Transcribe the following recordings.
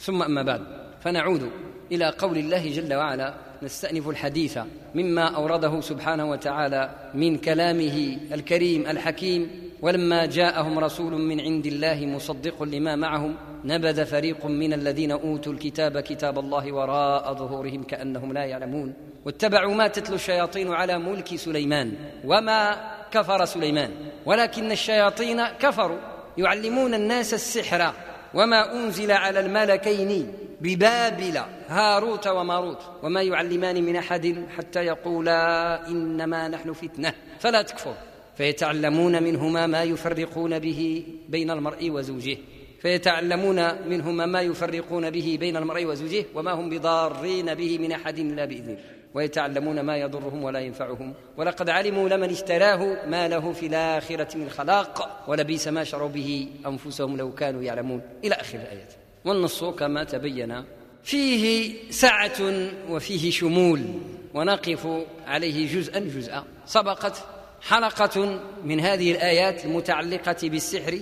ثم أما بعد، فنعود إلى قول الله جل وعلا، نستأنف الحديث مما أورده سبحانه وتعالى من كلامه الكريم الحكيم: ولما جاءهم رسول من عند الله مصدق لما معهم نبذ فريق من الذين أوتوا الكتاب كتاب الله وراء ظهورهم كأنهم لا يعلمون واتبعوا ما تتلو الشياطين على ملك سليمان وما كفر سليمان ولكن الشياطين كفروا يعلمون الناس السحر وما أنزل على الملكين ببابل هاروت وماروت وما يعلمان من أحد حتى يقولا إنما نحن فتنة فلا تكفر فيتعلمون منهما ما يفرقون به بين المرء وزوجه وما هم بضارين به من أحد إلا بإذنه ويتعلمون ما يضرهم ولا ينفعهم ولقد علموا لمن اشتراه ما له في الآخرة من خلاق ولبئس ما شروا به أنفسهم لو كانوا يعلمون إلى آخر الآيات. والنص كما تبين فيه سعة وفيه شمول، ونقف عليه جزءا. سبقت حلقة من هذه الآيات المتعلقة بالسحر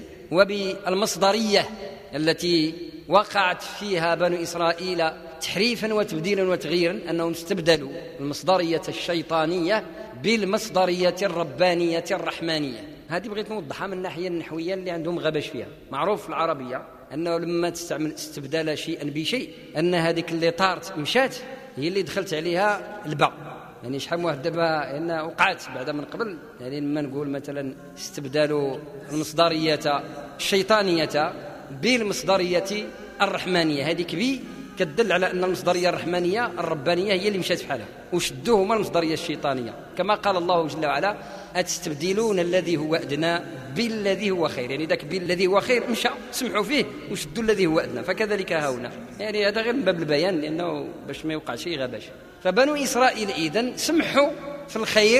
وبالمصدرية التي وقعت فيها بنو إسرائيل تحريفا وتبديلا وتغييرا، أنهم استبدلوا المصدرية الشيطانية بالمصدرية الربانية الرحمانية. هذه بغيت نوضحها من الناحية النحوية اللي عندهم غبش فيها. معروف في العربية أنه لما تستعمل استبدال شيئا بشيء أن هذيك اللي طارت مشات هي اللي دخلت عليها الباء. يعني شحال واحد دابا أن وقعت بعد من قبل، يعني لما نقول مثلا استبدال المصدرية الشيطانية بالمصدرية الرحمانية، هذيك بي كتدل على أن المصدرية الرحمانية الربانية هي اللي مشات في حالها، وشدوهما المصدرية الشيطانية، كما قال الله جل وعلا: أتستبدلون الذي هو أدنى بالذي هو خير. يعني ذاك بالذي هو خير مشى سمحوا فيه وشدوا الذي هو أدنى، فكذلك هاهنا. يعني هذا غير من باب البيان لأنه باش ما يوقع شيء غباش. فبنو إسرائيل إذن سمحوا في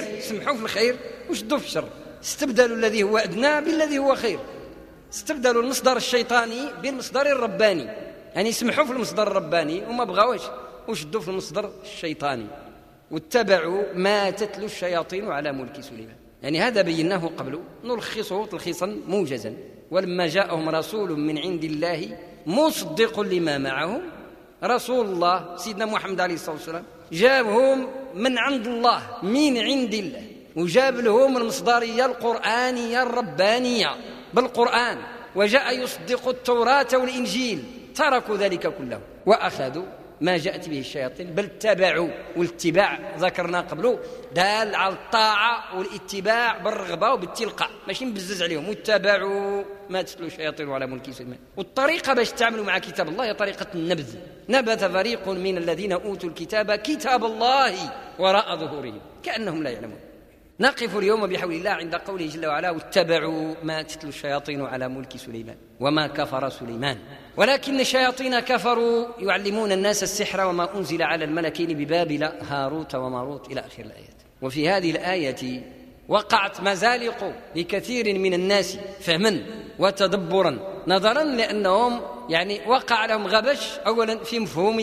الخير وشدوا في الشر، استبدلوا الذي هو أدنى بالذي هو خير، استبدلوا المصدر الشيطاني بالمصدر الرباني، يعني سمحوا في المصدر الرباني وما بغاوش وشدوا في المصدر الشيطاني واتبعوا ما تتلو الشياطين على ملك سليمان. يعني هذا بيناه قبل، نلخصه تلخيصا موجزا: ولما جاءهم رسول من عند الله مصدق لما معهم. رسول الله سيدنا محمد عليه الصلاة والسلام جابهم من عند الله، من عند الله، وجاب لهم المصدرية القرآنية الربانية بالقرآن، وجاء يصدق التوراة والإنجيل. تركوا ذلك كله وأخذوا ما جاءت به الشياطين، بل اتبعوا. والاتباع ذكرنا قبله دال على الطاعة والاتباع بالرغبة وبالتلقاء، ماشي نبزز عليهم. واتبعوا ما تتلو الشياطين على ملك سليمان. والطريقة باش تعملوا مع كتاب الله هي طريقة النبذ. نبذ فريق من الذين أوتوا الكتاب كتاب الله وراء ظهورهم كأنهم لا يعلمون. نقف اليوم بحول الله عند قوله جل وعلا: واتبعوا ما تتلو الشياطين على ملك سليمان وما كفر سليمان ولكن الشياطين كفروا يعلمون الناس السحر وما أنزل على الملكين ببابل هاروت وماروت إلى آخر الآيات. وفي هذه الآية وقعت مزالق لكثير من الناس فهما وتدبرا، نظرا لأنهم يعني وقع لهم غبش أولا في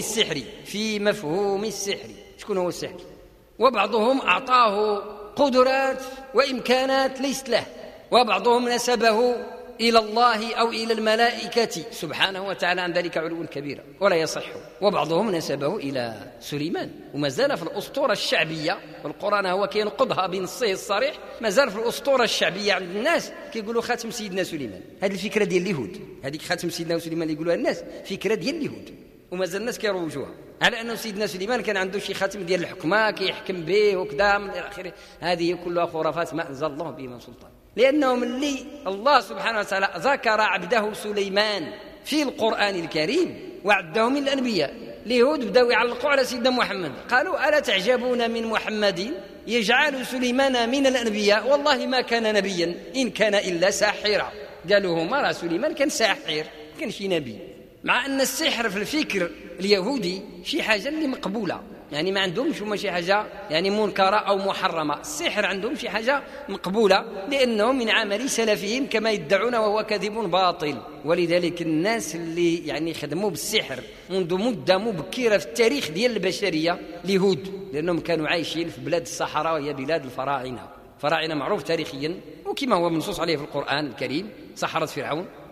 مفهوم السحر. شكون هو السحر؟ وبعضهم أعطاه قدرات وإمكانات ليست له، وبعضهم نسبه إلى الله أو إلى الملائكة سبحانه وتعالى، عن ذلك علو كبير ولا يصح. وبعضهم نسبه إلى سليمان، وما زال في الأسطورة الشعبية، والقرآن هو كينقضها بنصه الصريح، ما زال في الأسطورة الشعبية عند الناس كيقولوا خاتم سيدنا سليمان. هذه الفكرة ديال اليهود، هذيك خاتم سيدنا سليمان اللي يقولوها الناس فكرة ديال اليهود، وما زال الناس كيروجوها على أنه سيدنا سليمان كان عنده شي خاتم ديال الحكمة كيحكم به وكذا من آخره. هذه كلها خرافات ما أنزل الله به من سلطان، لأنهم اللي الله سبحانه وتعالى ذكر عبده سليمان في القرآن الكريم وعده من الأنبياء. اليهود بدأوا يعلقوا على سيدنا محمد، قالوا: ألا تعجبون من محمد يجعل سليمان من الأنبياء والله ما كان نبيا إن كان إلا ساحرا. قالوا هما راه سليمان كان ساحر، كان شي نبي، مع أن السحر في الفكر اليهودي شي حاجة اللي مقبولة، يعني ما عندهمش هما شي حاجة يعني منكرة أو محرمة. السحر عندهم شي حاجة مقبولة لأنه من عمل سلفهم كما يدعون، وهو كذب باطل. ولذلك الناس اللي يعني خدموا بالسحر منذ مدة مبكرة في التاريخ ديال البشرية اليهود، لأنهم كانوا عايشين في بلاد الصحراء وهي بلاد الفراعنة. فراعنة معروف تاريخيا وكما هو منصوص عليه في القرآن الكريم، سحرة فرعون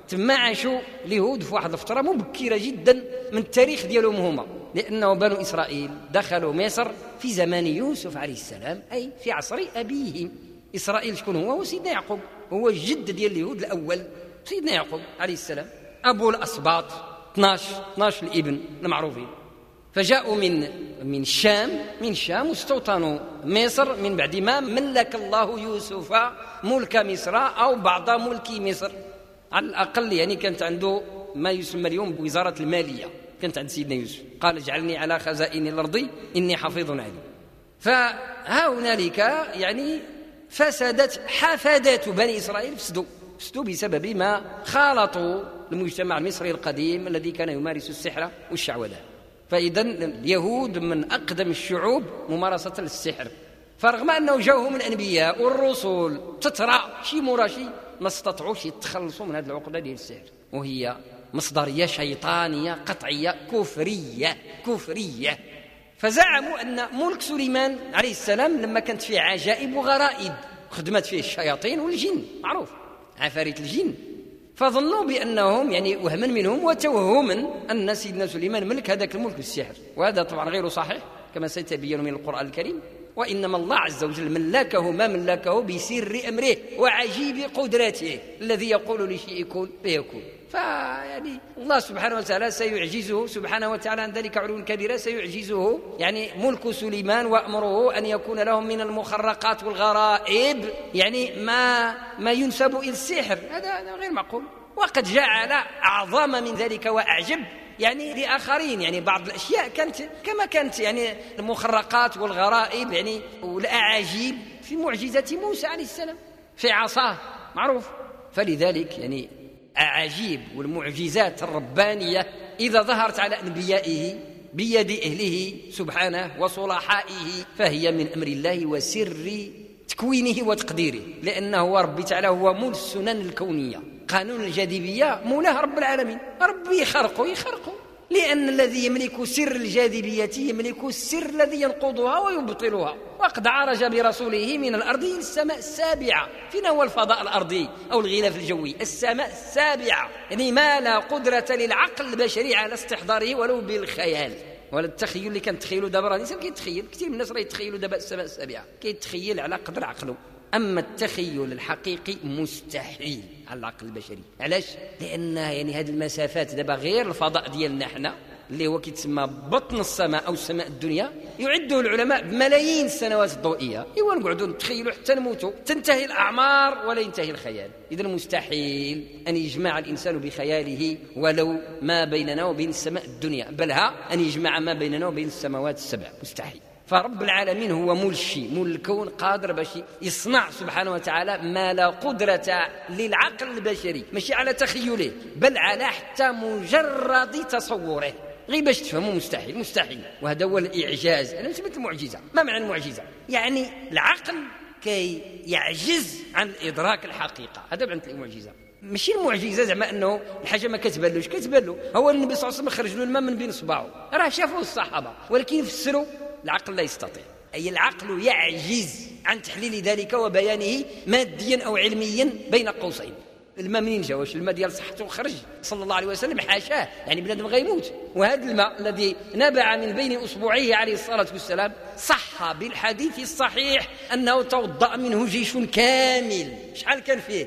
تما عاشوا اليهود في واحد الفترة مبكرة جدا من التاريخ ديالهم هما، لأنه بنو إسرائيل دخلوا مصر في زمان يوسف عليه السلام، أي في عصر أبيهم. إسرائيل شكون هو سيدنا يعقوب، هو الجد ديال اليهود الأول سيدنا يعقوب عليه السلام، أبو الأسباط 12 الابن المعروفين. فجاءوا من الشام واستوطنوا مصر من بعد ما ملك الله يوسف ملك مصر أو بعض ملك مصر على الأقل. يعني كانت عنده ما يسمى اليوم بوزارة المالية، كانت عند سيدنا يوسف، قال اجعلني على خزائن الأرض إني حفيظ عليم. فها هنالك يعني فسدت حفادات بني إسرائيل، فسدوا بسبب ما خالطوا المجتمع المصري القديم الذي كان يمارس السحر والشعوذة. فإذا اليهود من أقدم الشعوب ممارسة للسحر، فرغم أنه جاءهم الأنبياء والرسل تترى شي مورا شي ما استطاعوش يتخلصوا من هذه العقدة ديال السحر، وهي مصدرية شيطانية قطعية كفرية. فزعموا أن ملك سليمان عليه السلام لما كانت فيه عجائب وغرائب خدمت فيه الشياطين والجن، معروف عفاريت الجن، فظنوا بأنهم يعني وهما منهم وتوهما أن سيدنا سليمان ملك هذاك الملك بالسحر، وهذا طبعا غير صحيح كما سيتبين من القرآن الكريم. وإنما الله عز وجل ملكه ما ملكه بسر أمره وعجيب قدرته، الذي يقول لشيء كن فيكون. فيعني الله سبحانه وتعالى سيعجزه سبحانه وتعالى عن ذلك علو كبيرة، سيعجزه يعني ملك سليمان وأمره أن يكون لهم من المخرقات والغرائب يعني ما ينسب إلى السحر، هذا غير معقول. وقد جعل أعظم من ذلك وأعجب يعني لآخرين، يعني بعض الأشياء كانت كما كانت يعني المخرقات والغرائب يعني والأعاجيب في معجزة موسى عليه السلام في عصاه، معروف. فلذلك يعني أعاجيب والمعجزات الربانية إذا ظهرت على أنبيائه بيد أهله سبحانه وصلحائه فهي من أمر الله وسر تكوينه وتقديره، لأنه ربي تعالى هو مول السنن الكونية، قانون الجاذبية مولاه رب العالمين، ربي يخرقه لأن الذي يملك سر الجاذبية يملك السر الذي ينقضها ويبطلها. وقد عرج برسوله من الأرض إلى السماء السابعة، فينا هو الفضاء الأرضي أو الغلاف الجوي، السماء السابعة، يعني ما لا قدرة للعقل البشري على استحضاره ولو بالخيال ولا التخيل اللي كان تخيلوا دابا. راه الانسان كيتخيل، كثير من الناس راه يتخيلوا دابا السماء السابعة، كيتخيل على قدر عقله، أما التخيل الحقيقي مستحيل على العقل البشري. علاش؟ لأن يعني هذه المسافات دابا غير الفضاء ديالنا حنا اللي هو كيتسمى بطن السماء أو السماء الدنيا، يعده العلماء بملايين السنوات الضوئية. إيوا نقعدوا نتخيلوا حتى نموتوا، تنتهي الأعمار ولا ينتهي الخيال. إذن مستحيل أن يجمع الإنسان بخياله ولو ما بيننا وبين السماء الدنيا، بل أن يجمع ما بيننا وبين السماوات السبع، مستحيل. فرب العالمين هو مول الشيء، مول الكون، قادر باش يصنع سبحانه وتعالى ما لا قدرة للعقل البشري ماشي على تخيله بل على حتى مجرد تصوره، غير باش تفهموا مستحيل. وهذا هو الإعجاز. أنا سميت المعجزة. ما معنى المعجزة؟ يعني العقل كي يعجز عن إدراك الحقيقة، هذا معنى المعجزة. ماشي المعجزة زعما أنه الحاجة ما كتبان له. هو النبي صلى الله عليه وسلم خرج له الماء من بين صباعه، راه شافوه الصحابة، ولكن يفسروا العقل لا يستطيع، أي العقل يعجز عن تحليل ذلك وبيانه ماديا أو علميا بين قوسين. الماء منين جا؟ واش الماء ديال صحته خرج صلى الله عليه وسلم؟ حاشاه، يعني بنادم غيموت. وهذا الماء الذي نبع من بين أصبعيه عليه الصلاة والسلام صح بالحديث الصحيح أنه توضأ منه جيش كامل. شحال كان فيه؟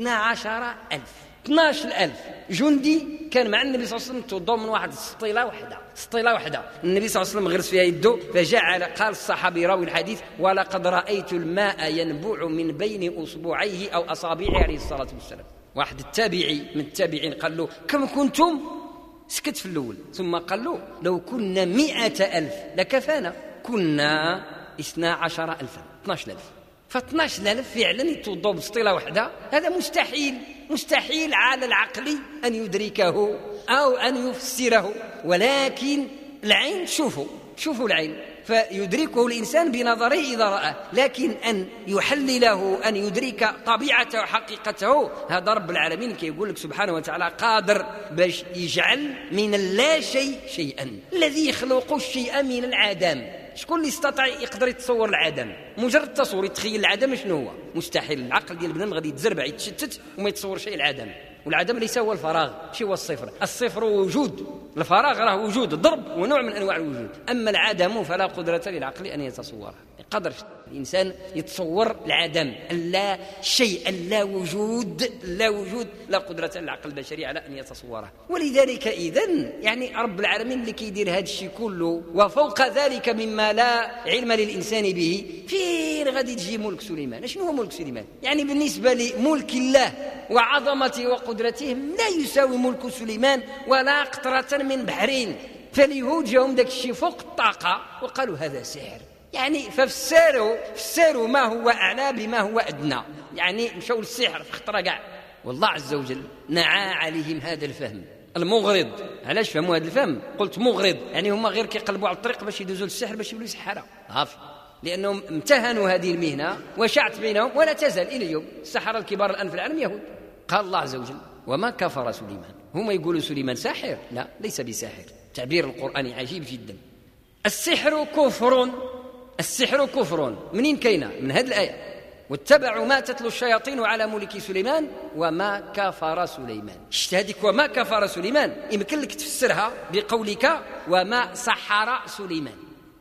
12,000 جندي كان مع النبي صلى الله عليه وسلم، توضوا من واحد سطيلة واحدة. النبي صلى الله عليه وسلم غرس فيها يده فجعل، قال الصحابي راوي الحديث: ولقد رأيت الماء ينبوع من بين أصبعيه أو أصابعه عليه الصلاة والسلام. واحد التابعي من التابعين قال له: كم كنتم؟ سكت في الأول، ثم قال له: لو كنا 100,000 لكفانا. كنا 12,000 ف12,000 فعلا يتوضوا بسطيلة واحدة. هذا مستحيل على العقل أن يدركه أو أن يفسره، ولكن العين شوفوا العين فيدركه الإنسان بنظره إذا رأى، لكن أن يحلله، أن يدرك طبيعته وحقيقته، هذا رب العالمين كي يقول لك سبحانه وتعالى قادر باش يجعل من اللا شيء شيئا، الذي يخلق الشيء من العدم. شكون اللي يستطيع يقدر يتصور العدم؟ مجرد تصور، يتخيل العدم شنو هو؟ مستحيل. العقل ديال البنادم غادي يتزربع يتشتت وما يتصور شيء العدم. والعدم ليس هو الفراغ، شي هو الصفر؟ الصفر وجود، الفراغ راه وجود ضرب ونوع من أنواع الوجود. أما العدم فلا قدرة للعقل أن يتصوره، قدر الإنسان يتصور العدم، اللا شيء، اللا وجود، لا وجود، لا قدرة للعقل البشري على أن يتصوره. ولذلك إذن يعني رب العالمين اللي كيدير هذا الشيء كله وفوق ذلك مما لا علم للإنسان به، فين غادي تجي ملك سليمان؟ شنو هو ملك سليمان؟ يعني بالنسبة لملك الله وعظمته وقدرته لا يساوي ملك سليمان ولا قطرة من بحرين. فاليهود جاهم داك الشيء فوق الطاقة وقالوا هذا سحر، يعني ففسروا ما هو أعلى بما هو أدنى، يعني مشوا للسحر في خطرة كاع. والله عز وجل نعى عليهم هذا الفهم المغرض. علاش فهموا هذا الفهم؟ قلت مغرض يعني هما غير كيقلبوا على الطريق باش يدوزوا للسحر باش يولوا سحرة عافي، لأنهم امتهنوا هذه المهنة وشعت بينهم ولا تزال إلى اليوم. السحرة الكبار الآن في العالم يهود. قال الله عز وجل وما كفر سليمان. هم يقولوا سليمان ساحر، لا ليس بساحر. تعبير القرآن عجيب جدا. السحر كفر، السحر كفر منين كاينه؟ من هذه الآية واتبعوا ما تتلو الشياطين على ملك سليمان وما كفر سليمان. اجتهدك وما كفر سليمان يمكن لك تفسرها بقولك وما سحر سليمان.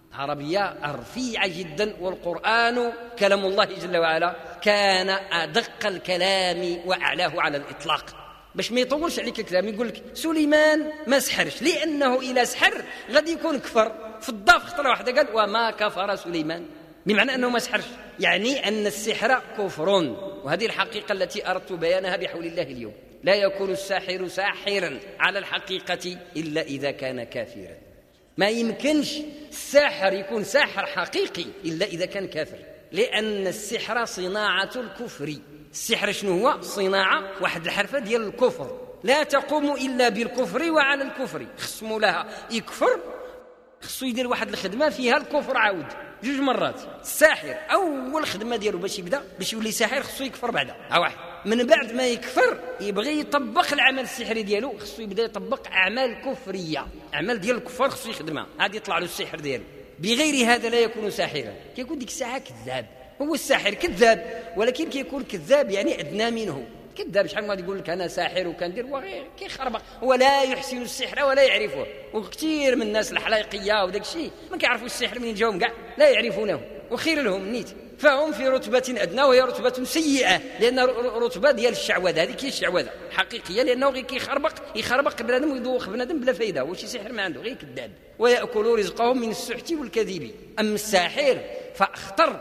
عربية رفيعة جدا، والقرآن كلام الله جل وعلا كان أدق الكلام وأعلاه على الإطلاق، باش ما يطولش عليك الكلام. يقول لك سليمان ما سحرش لأنه إلى سحر غادي يكون كفر. في الضاف خطرة واحدة قال وما كفر سليمان، بمعنى أنه ما سحرش، يعني أن السحر كفر. وهذه الحقيقة التي أردت بيانها بحول الله اليوم. لا يكون الساحر ساحرا على الحقيقة إلا إذا كان كافرا. ما يمكنش الساحر يكون ساحر حقيقي إلا إذا كان كافر، لأن السحر صناعة الكفر. السحر شنو هو؟ صناعة واحد الحرفة ديال الكفر، لا تقوم إلا بالكفر وعلى الكفر. خصموا لها يكفر، خصو يدير واحد الخدمة فيها الكفر عاود 2 مرات. الساحر أول خدمة ديالو باش يبدأ باش يولي ساحر خصو يكفر بعدا واحد. من بعد ما يكفر يبغي يطبق العمل السحري ديالو، خصو يبدا يطبق أعمال كفرية، أعمال ديال الكفار خصو يخدمها، عاد يطلع له السحر ديالو. بغير هذا لا يكون ساحرا. كيكون ديك الساعة كذاب. هو الساحر كذاب، ولكن كيكون كذاب يعني أدنى منه. كذاب شحال غادي يقول لك انا ساحر وكندير وغير كيخربق، هو لا يحسن السحر ولا يعرفه. وكثير من الناس الحلايقيه وداك الشيء ما كيعرفوا السحر منين جاهم كاع، لا يعرفونه، وخير لهم نيت. فهم في رتبه ادنى وهي رتبه سيئه، لان رتبه ديال الشعوذه، هذيك هي الشعوذه حقيقيه، لانه غير يخربق بنادم ويدوخ بنادم بلا فايده، واش سحر ما عنده، غير كذاب. ويأكلوا رزقهم من السحت والكذب. اما الساحر فاخطر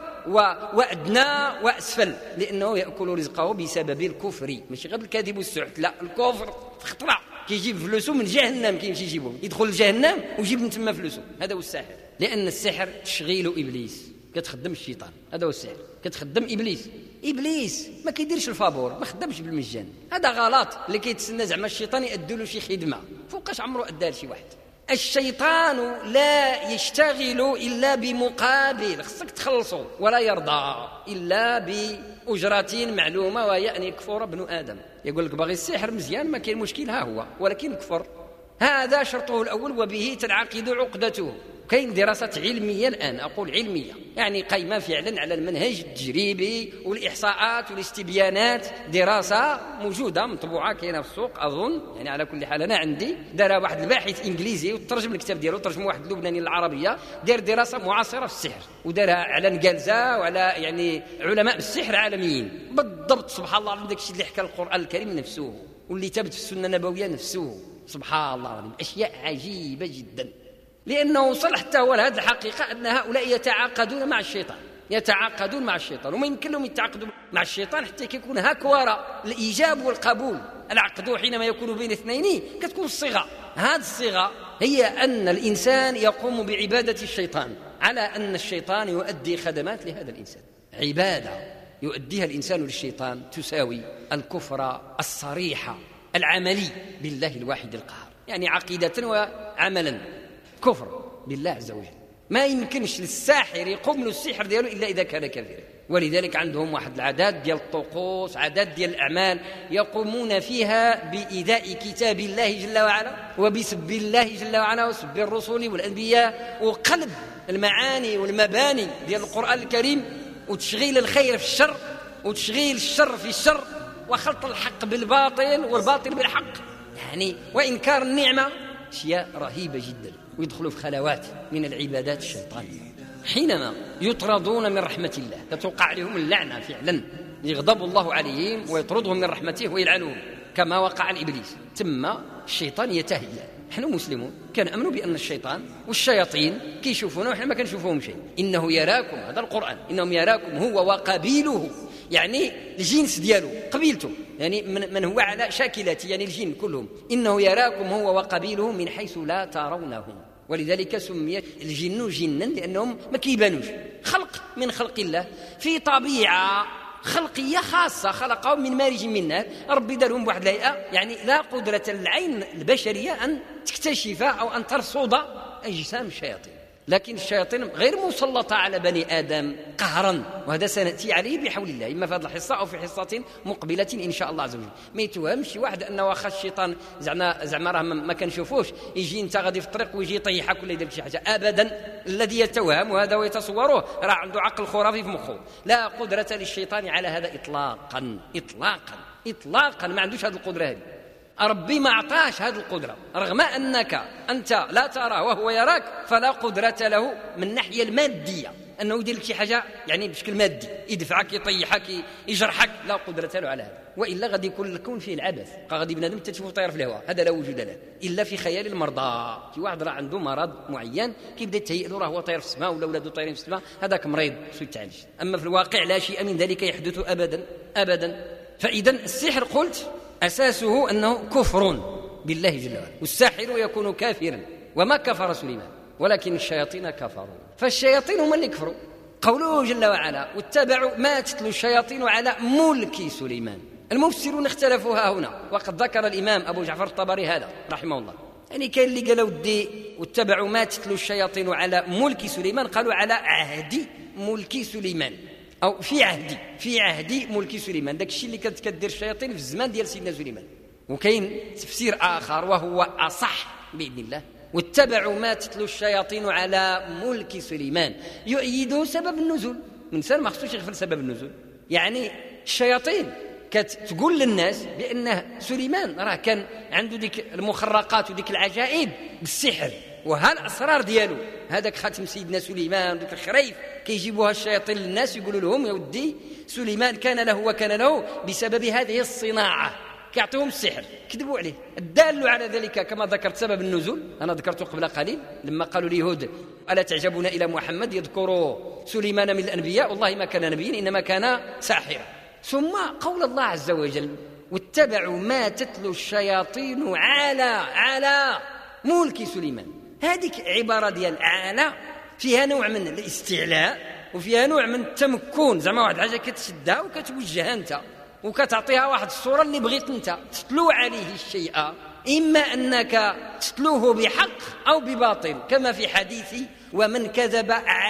وأدنى وأسفل، لأنه يأكل رزقه بسبب الكفر، ماشي غير الكذب والسحت، لا الكفر خطرة. كيجيب فلوسه من جهنم، كيمشي يجيبه يدخل لجهنم ويجيب من تما فلوسه. هذا هو الساحر، لأن السحر تشغيل إبليس، كتخدم الشيطان. هذا هو السحر، كتخدم إبليس ما كيديرش الفابور، ما خدمش بالمجان. هذا غلط اللي كيتسنى زعما الشيطان يأدوا له شي خدمة فوقاش عمره أدى لشي واحد. الشيطان لا يشتغل إلا بمقابل، خصك تخلصه، ولا يرضى إلا بأجرة معلومة، وهي أن يكفر ابن آدم. يقول لك باغي السحر مزيان ما كاين مشكل، ها هو، ولكن كفر، هذا شرطه الأول وبه تنعقد عقدته. كاين دراسة علمية الآن، أقول علمية يعني قايمة فعلا على المنهج التجريبي والإحصاءات والاستبيانات. دراسة موجودة مطبوعة كاينة في السوق أظن، يعني على كل حال أنا عندي دار واحد الباحث إنجليزي وترجم الكتاب ديالو، ترجم واحد لبناني للعربية، دار دراسة معاصرة في السحر ودارها على نقالزة وعلى يعني علماء بالسحر عالميين بالضبط. سبحان الله العظيم، داك الشيء اللي حكى القرآن الكريم نفسه واللي ثبت في السنة النبوية نفسه، سبحان الله العظيم، أشياء عجيبة جدا. لأنه وصل حتى هو لهذه الحقيقة أن هؤلاء يتعاقدون مع الشيطان، وما يمكن لهم يتعاقدوا مع الشيطان حتى يكون هاك وراء الإيجاب والقبول. العقد حينما يكون بين اثنين كتكون الصيغة، هذه الصيغة هي أن الإنسان يقوم بعبادة الشيطان، على أن الشيطان يؤدي خدمات لهذا الإنسان. عبادة يؤديها الإنسان للشيطان تساوي الكفر الصريح العملي بالله الواحد القهار، يعني عقيدة وعملا كفر بالله عز وجل. ما يمكنش للساحر يقوم له السحر دياله إلا إذا كان كافرا. ولذلك عندهم واحد العدد ديال الطقوس، عدد ديال الأعمال يقومون فيها بإيذاء كتاب الله جل وعلا وبسب الله جل وعلا وسب الرسل والأنبياء، وقلب المعاني والمباني ديال القرآن الكريم، وتشغيل الخير في الشر وتشغيل الشر في الشر، وخلط الحق بالباطل والباطل بالحق، يعني وإنكار النعمة، أشياء رهيبة جدا. ويدخلوا في خلوات من العبادات الشيطانية. حينما يطردون من رحمة الله تتوقع عليهم اللعنة فعلا، يغضب الله عليهم ويطردهم من رحمته ويلعنهم كما وقع لإبليس. ثم الشيطان يتهيأ. نحن مسلمون كنأمنوا بأن الشيطان والشياطين كيشوفونا ونحن ما كنشوفوهم شيء. إنه يراكم، هذا القرآن، إنهم يراكم هو وقبيله، يعني الجنس دياله قبيلته، يعني من هو على شاكلته، يعني الجن كلهم. إنه يراكم هو وقبيله من حيث لا ترونهم، ولذلك سمي الجن جنا لأنهم ما كيبانوش، خلق من خلق الله في طبيعة خلقية خاصة، خلقهم من مارج من نار. ربي دارهم بواحد الهيئة، يعني لا قدرة العين البشرية أن تكتشف أو أن ترصد أجسام الشياطين، لكن الشياطين غير مسلطة على بني آدم قهرا، وهذا سنأتي عليه بحول الله إما في هذه الحصة أو في حصة مقبلة إن شاء الله عز وجل. ما يتوهمش واحد أنه واخا الشيطان زعما راه ما كنشوفوش يجي أنت غادي في الطريق ويجي يطيحك ولا يدير شي حاجة، أبدا. الذي يتوهم هذا ويتصوره راه عنده عقل خرافي في مخه. لا قدرة للشيطان على هذا إطلاقا إطلاقا إطلاقا، ما عندوش هذه القدرة هذه. ربي ما أعطاش هذه القدرة، رغم أنك أنت لا تراه وهو يراك، فلا قدرة له من الناحية المادية أنه يدير لك شي حاجة يعني بشكل مادي، يدفعك يطيحك يجرحك، لا قدرة له على هذا. وإلا غادي يكون الكون فيه العبث، غادي بنادم تشوفه طاير في الهواء، هذا لا وجود له إلا في خيال المرضى. في واحد راه عنده مرض معين كيبدا يتهيأ له راه هو طاير في السماء ولا ولادو طايرين في السماء، هذاك مريض خصو يتعالج. أما في الواقع لا شيء من ذلك يحدث أبدا أبدا. فإذا السحر قلت أساسه أنه كفر بالله جل وعلا، والساحر يكون كافرا، وما كفر سليمان ولكن الشياطين كفروا. فالشياطين هم اللي كفروا. قوله جل وعلا واتبعوا ما تتلو الشياطين على ملك سليمان. المفسرون اختلفوا ها هنا، وقد ذكر الإمام أبو جعفر الطبري هذا رحمه الله. يعني كان اللي قالوا ودي واتبعوا ما تتلو الشياطين على ملك سليمان، قالوا على عهد ملك سليمان، أو في عهد ملك سليمان، داك الشيء اللي كانت كدير الشياطين في الزمان ديال سيدنا سليمان. وكاين تفسير آخر وهو أصح بإذن الله، واتبعوا ما تتلو الشياطين على ملك سليمان، يؤيد سبب النزول. الإنسان ما خصوش يغفل سبب النزول. يعني الشياطين كتقول للناس بأن سليمان راه كان عنده ديك المخرقات وديك العجائب بالسحر، وهالأسرار ديالو هذاك خاتم سيدنا سليمان وديك الخريف كيجيبوها الشياطين للناس يقولوا لهم يا ودي سليمان كان له وكان له بسبب هذه الصناعة، كيعطيهم السحر، كذبوا عليه. الدال على ذلك كما ذكرت سبب النزول أنا ذكرته قبل قليل، لما قالوا اليهود ألا تعجبون إلى محمد يذكر سليمان من الأنبياء، والله ما كان نبيا إنما كان ساحرا. ثم قول الله عز وجل واتبعوا ما تتلو الشياطين على ملك سليمان. هذه عبارة ديال على فيها نوع من الاستعلاء وفيها نوع من التمكن، زعما واحد حاجة كتشدها وكتوجهها أنت وكتعطيها واحد الصورة اللي بغيت أنت تتلو عليه الشيء، إما أنك تتلوه بحق أو بباطل، كما في حديث ومن كذب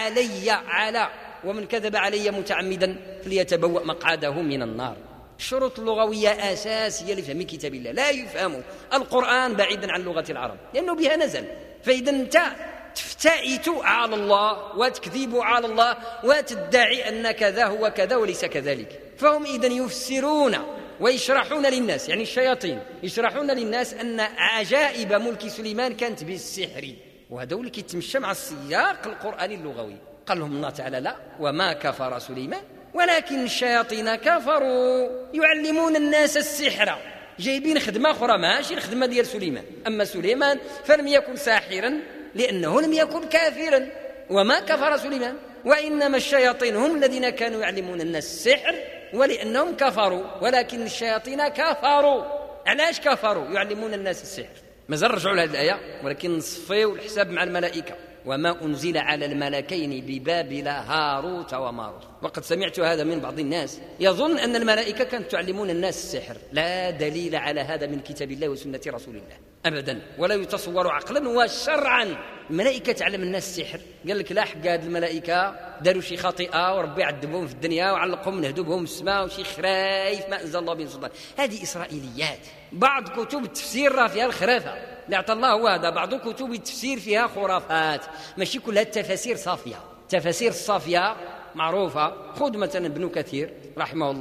علي متعمدا فليتبوأ مقعده من النار. الشروط اللغوية أساسية لفهم كتاب الله، لا يفهم القرآن بعيدا عن لغة العرب لأنه بها نزل. فإذا أنت تفتئت على الله وتكذب على الله وتدعي أن كذا هو كذا وليس كذلك، فهم إذن يفسرون ويشرحون للناس، يعني الشياطين يشرحون للناس أن عجائب ملك سليمان كانت بالسحر، وهذا اللي كيتمشى مع السياق القرآني اللغوي. قال لهم الله تعالى لا وما كفر سليمان ولكن الشياطين كفروا يعلمون الناس السحر، جايبين خدمة أخرى ماشي الخدمة ديال سليمان. أما سليمان فلم يكن ساحرا لأنه لم يكن كافرا، وما كفر سليمان، وإنما الشياطين هم الذين كانوا يعلمون الناس السحر ولأنهم كفروا، ولكن الشياطين كفروا. علاش كفروا؟ يعلمون الناس السحر. مازال رجعوا لهذه الآية ولكن نصفيوا الحساب مع الملائكة. وما أنزل على الملكين ببابل هاروت وماروت. وقد سمعت هذا من بعض الناس يظن أن الملائكة كانت تعلمون الناس السحر، لا دليل على هذا من كتاب الله وسنة رسول الله أبدا، ولا يتصور عقلا وشرعا الملائكة تعلم الناس السحر. قال لك لا حق هذه الملائكة داروا شي خطيئة وربي عذبهم في الدنيا وعلقهم نهدوا بهم السماء وشي خرايف ما أنزل الله بهم سلطان. هذه إسرائيليات. بعض كتب التفسير راه فيها الخرافة اللي أعطى الله هو هذا، بعض كتب التفسير فيها خرافات، ماشي كلها التفاسير صافية. تفاسير الصافية معروفة، خذ مثلا ابن كثير رحمه الله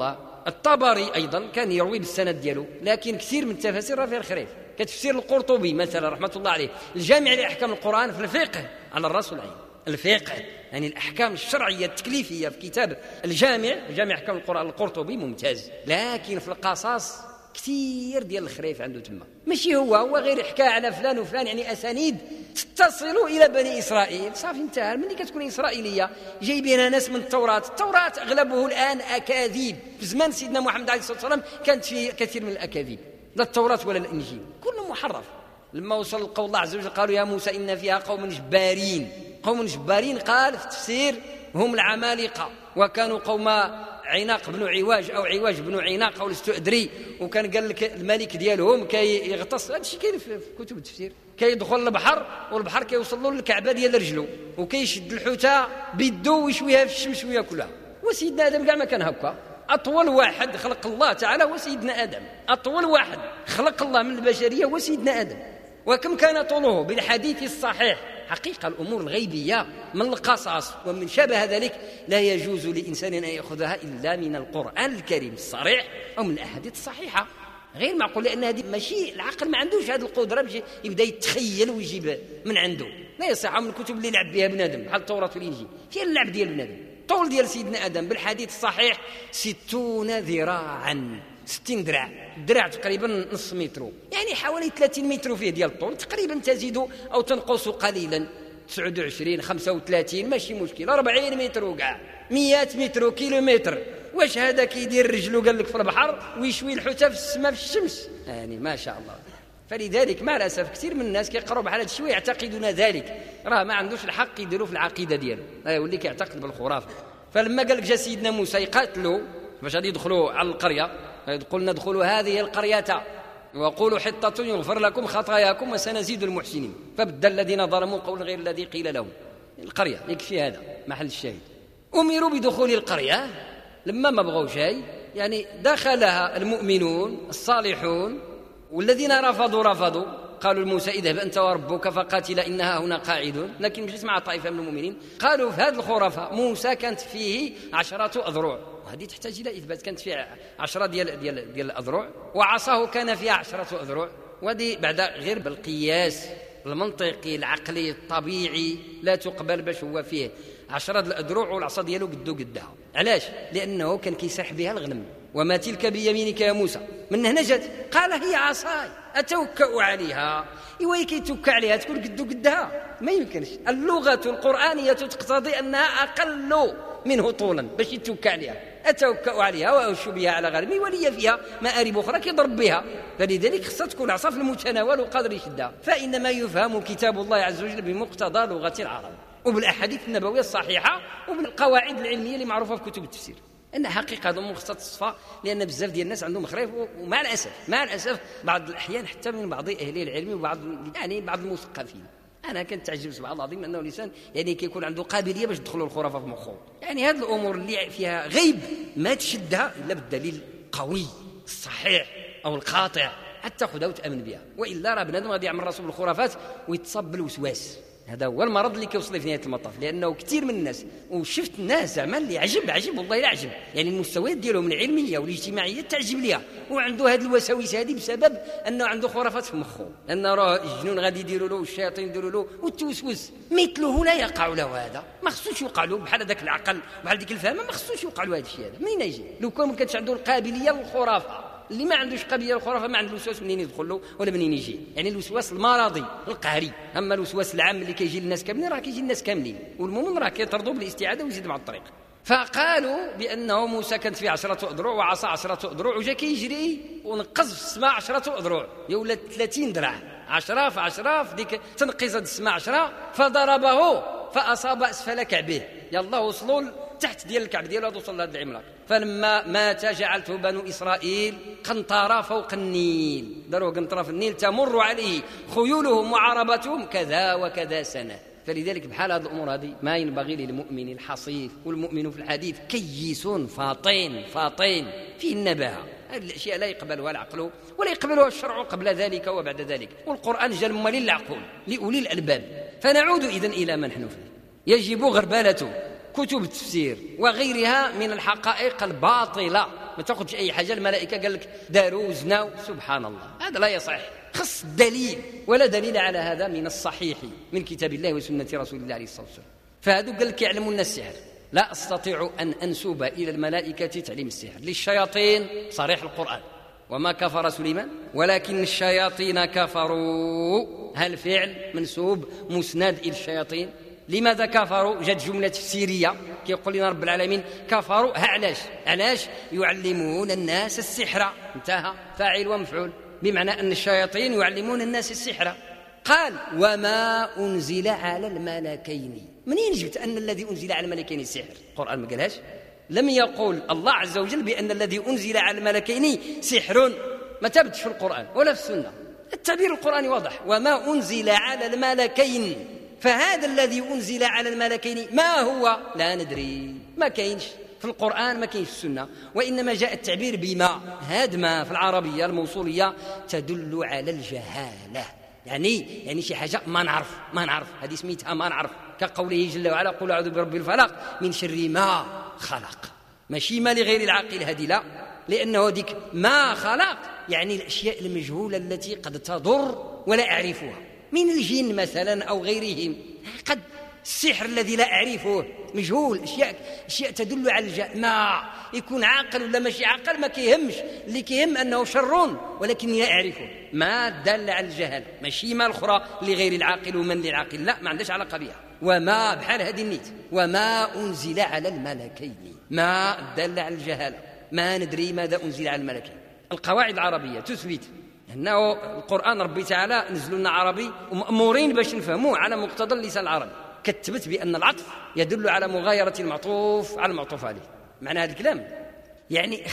الطبري أيضا كان يروي بالسند ديالو، لكن كثير من التفاسير راه فيها الخريف. كتفسير القرطبي مثلا رحمة الله عليه الجامع لأحكام القرآن في الفقه على الرأس والعين. الفقه يعني الأحكام الشرعية التكليفية في كتاب جامع أحكام القرآن القرطبي ممتاز، لكن في القصص كثير ديال الخريف عنده تما. ماشي هو غير حكى على فلان وفلان، يعني أسانيد تتصل إلى بني إسرائيل صافي انتهى. ملي كتكون إسرائيلية جايبينها ناس من التوراة أغلبه الآن أكاذيب. في زمان سيدنا محمد عليه الصلاة والسلام كانت فيه كثير من الأكاذيب، لا التوراة ولا الإنجيل كله محرف. لما وصل قول الله عز وجل قالوا يا موسى إن فيها قوم جبارين قال في التفسير هم العمالقة، وكانوا قوم عناق بن عواج أو عواج بن عناق أو الاستؤدري، وكان قال لك الملك ديالهم كي يغتص. هذا الشيء كاين في كتب التفسير. كيدخل البحر والبحر كيوصل له للكعبة ديال رجله، وكيشد الحوتة بيدو ويشويها في الشمس وياكلها. وسيدنا آدم كاع ما كان هكا. أطول واحد خلق الله تعالى هو سيدنا آدم، أطول واحد خلق الله من البشرية هو سيدنا آدم. وكم كان طوله بالحديث الصحيح. حقيقة الأمور الغيبية من القصص ومن شابه ذلك لا يجوز لإنسان أن يأخذها إلا من القرآن الكريم الصريح أو من الأحاديث الصحيحة. غير معقول، لأن هذه ماشي العقل ما عندوش هذه القدرة باش يبدأ يتخيل ويجيب من عنده. لا يصح من الكتب اللي لعب بها بنادم بحال التوراة والإنجيل فيها اللعب ديال بنادم. طول ديال سيدنا آدم بالحديث الصحيح 60 ذراعا، 60 ذراع تقريبا نص متر، يعني حوالي 30 متر فيه ديال الطول تقريبا، تزيد أو تنقص قليلا 29 35 ماشي مشكل، 40 متر وكاع 100 متر كيلومتر. واش هذا كيدير رجله قال لك في البحر ويشوي الحوتة في السماء في الشمس؟ يعني ما شاء الله. فلذلك مع الأسف كثير من الناس كيقروا بحال هذا الشيء ويعتقدون ذلك، راه ما عندوش الحق يديروا في العقيدة ديالو، يولي كيعتقد بالخرافة. فلما قال لك جا سيدنا موسى يقاتلوا باش غادي يدخلوا على القرية، قلنا ادخلوا هذه القرية وقولوا حطة يغفر لكم خطاياكم وسنزيد المحسنين، فبدل الذين ظلموا قول غير الذي قيل لهم. القرية يكفي هذا محل الشاهد. أمروا بدخول القرية، لما ما بغوا شيء يعني دخلها المؤمنون الصالحون، والذين رفضوا قالوا لموسى اذهب أنت وربك فقاتلا إنها هنا قاعدون. لكن مش مع طائفة من المؤمنين قالوا في هذه الخرافة موسى كانت فيه 10 أذرع، وهذه تحتاج إلى إثبات. كانت فيه 10 ديال الأذرع، وعصاه كان فيها 10 أذرع، وهذه بعد غير بالقياس المنطقي العقلي الطبيعي لا تقبل، باش هو فيه 10 الأذرع والعصا ديالو قدها. علاش؟ لأنه كان كيسرح بها الغنم. وما تلك بيمينك يا موسى، من هنا جات قال هي عصاي أتوكأ عليها. إيوا كيتوكا عليها تكون قدها؟ ما يمكنش. اللغة القرآنية تقتضي أنها أقل منه طولا باش يتوكا عليها. أتوكأ عليها وأوش بها على غنمي ولي فيها مآرب أخرى كيضرب بها، فلذلك خصها تكون عصا في المتناول وقادر يشدها. فإنما يفهم كتاب الله عز وجل بمقتضى لغة العرب وبالأحاديث النبوية الصحيحة وبالقواعد العلمية اللي معروفة في كتب التفسير. أن حقيقة هذا خصها تصفى، لأن بزاف ديال الناس عندهم خريف، ومع الأسف بعض الأحيان حتى من بعض أهل العلم وبعض بعض المثقفين. أنا كنت تعجب سبحان الله العظيم أنه الإنسان يعني كيكون عنده قابلية باش تدخلوا الخرافة في مخه. يعني هذه الأمور اللي فيها غيب ما تشدها إلا بالدليل القوي الصحيح أو القاطع حتى خذها وتأمن بها، وإلا راه بنادم غادي يعمل راسه بالخرافات ويتصاب بالوسواس. هذا هو المرض اللي كيوصل في نهاية المطاف، لأنه كثير من الناس وشفت الناس زعما اللي عجب والله لا عجب، يعني المستويات ديالهم العلمية والاجتماعية تعجب ليها، وعنده هذه الوساوس هذه بسبب أنه عنده خرافات في مخه، أنه راه الجنون غادي يديروا له والشياطين يديروا له والتوسوس مثله لا يقع له. هذا ما خصوش يوقع له، بحال هذاك العقل بحال ديك الفهمة ما خصوش يوقع له هذا الشيء. هذا منين يجي؟ لو كان ما كانش عنده القابلية للخرافة. اللي ما عندوش قابليه للخرافه ما عنده الوسواس منين يدخل له ولا منين يجي، يعني الوسواس المرضي القهري. اما الوسواس العام اللي كيجي للناس كاملين راه كيجي للناس كاملين، والمؤمن راه كيطردوا بالاستعاده ويزيد مع الطريق. فقالوا بانه موسى كانت فيه 10 أذرع وعصا 10 أذرع، وجا كيجري ونقز في السماء 10 أذرع، يا ولات 30 ذراع، 10 في 10 في ديك تنقيز السماء 10، فضربه فاصاب اسفل كعبه. يلا وصلوا تحت ديال الكعب ديالو هذا وصل لهذا العملاق. فلما مات جعلته بنو إسرائيل قنطرة فوق النيل، داروا قنطرة في النيل تمر عليه خيولهم وعربتهم كذا وكذا سنة. فلذلك بحال هذه الأمور هذه ما ينبغي للمؤمن الحصيف، والمؤمن في الحديث كيس فاطين فيه النباهة. هذه الأشياء لا يقبلها العقل ولا يقبلها الشرع قبل ذلك وبعد ذلك، والقرآن جاء للعقول لأولي الألباب. فنعود إذن إلى ما نحن فيه. يجب غربالته كتب التفسير وغيرها من الحقائق الباطلة ما تاخذش أي حاجة الملائكة قال لك داروا وزناوا، سبحان الله، هذا لا يصح، خص دليل، ولا دليل على هذا من الصحيح من كتاب الله وسنة رسول الله عليه الصلاة والسلام. فهذو قال لك يعلمون السحر، لا أستطيع أن أنسب إلى الملائكة تعليم السحر. للشياطين صريح القرآن وما كفر سليمان ولكن الشياطين كفروا، هل فعل منسوب مسند إلى الشياطين؟ لماذا كفروا؟ جت جملة تفسيرية كيقول لنا رب العالمين كفروا، علاش يعلمون الناس السحر، انتهى، فاعل ومفعول، بمعنى أن الشياطين يعلمون الناس السحر. قال وما أنزل على الملكين، منين جبت أن الذي أنزل على الملكين السحر؟ القرآن ما قالهاش، لم يقول الله عز وجل بأن الذي أنزل على الملكين سحر، ما ثبتش في القرآن ولا في السنة، التعبير القرآني واضح، وما أنزل على الملكين، فهذا الذي أنزل على الملكين ما هو؟ لا يعني ما كاينش في القرآن، ما كاينش في السنة، وإنما جاء التعبير بما، هاد ما في العربية الموصولية تدل على الجهالة، يعني شي حاجة ما نعرف، هذه سميتها ما نعرف، كقوله جل وعلا قل أعوذ برب الفلق من شر ما خلق، ماشي ما لغير العاقل، هذه لا، لأنه ديك ما خلق يعني الأشياء المجهولة التي قد تضر ولا أعرفها، من الجن مثلا أو غيرهم، قد السحر الذي لا أعرفه مجهول، أشياء تدل على ما يكون عاقل ولا ماشي عاقل ما كيهمش، اللي كيهم أنه شر ولكن لا أعرفه، ما دل على الجهل، ماشي ما الأخرى لغير العاقل ومن للعاقل، لا، ما عندهاش علاقة بها، وما بحال هذه النيت، وما أنزل على الملكين، ما دل على الجهالة، ما ندري ماذا أنزل على الملكين. القواعد العربية تثبت أنه القرآن ربي تعالى نزل لنا عربي ومأمورين باش نفهموه على مقتضى اللسان العربي، كتبت بأن العطف يدل على مغايرة المعطوف على المعطوف عليه. معنى هذا الكلام يعني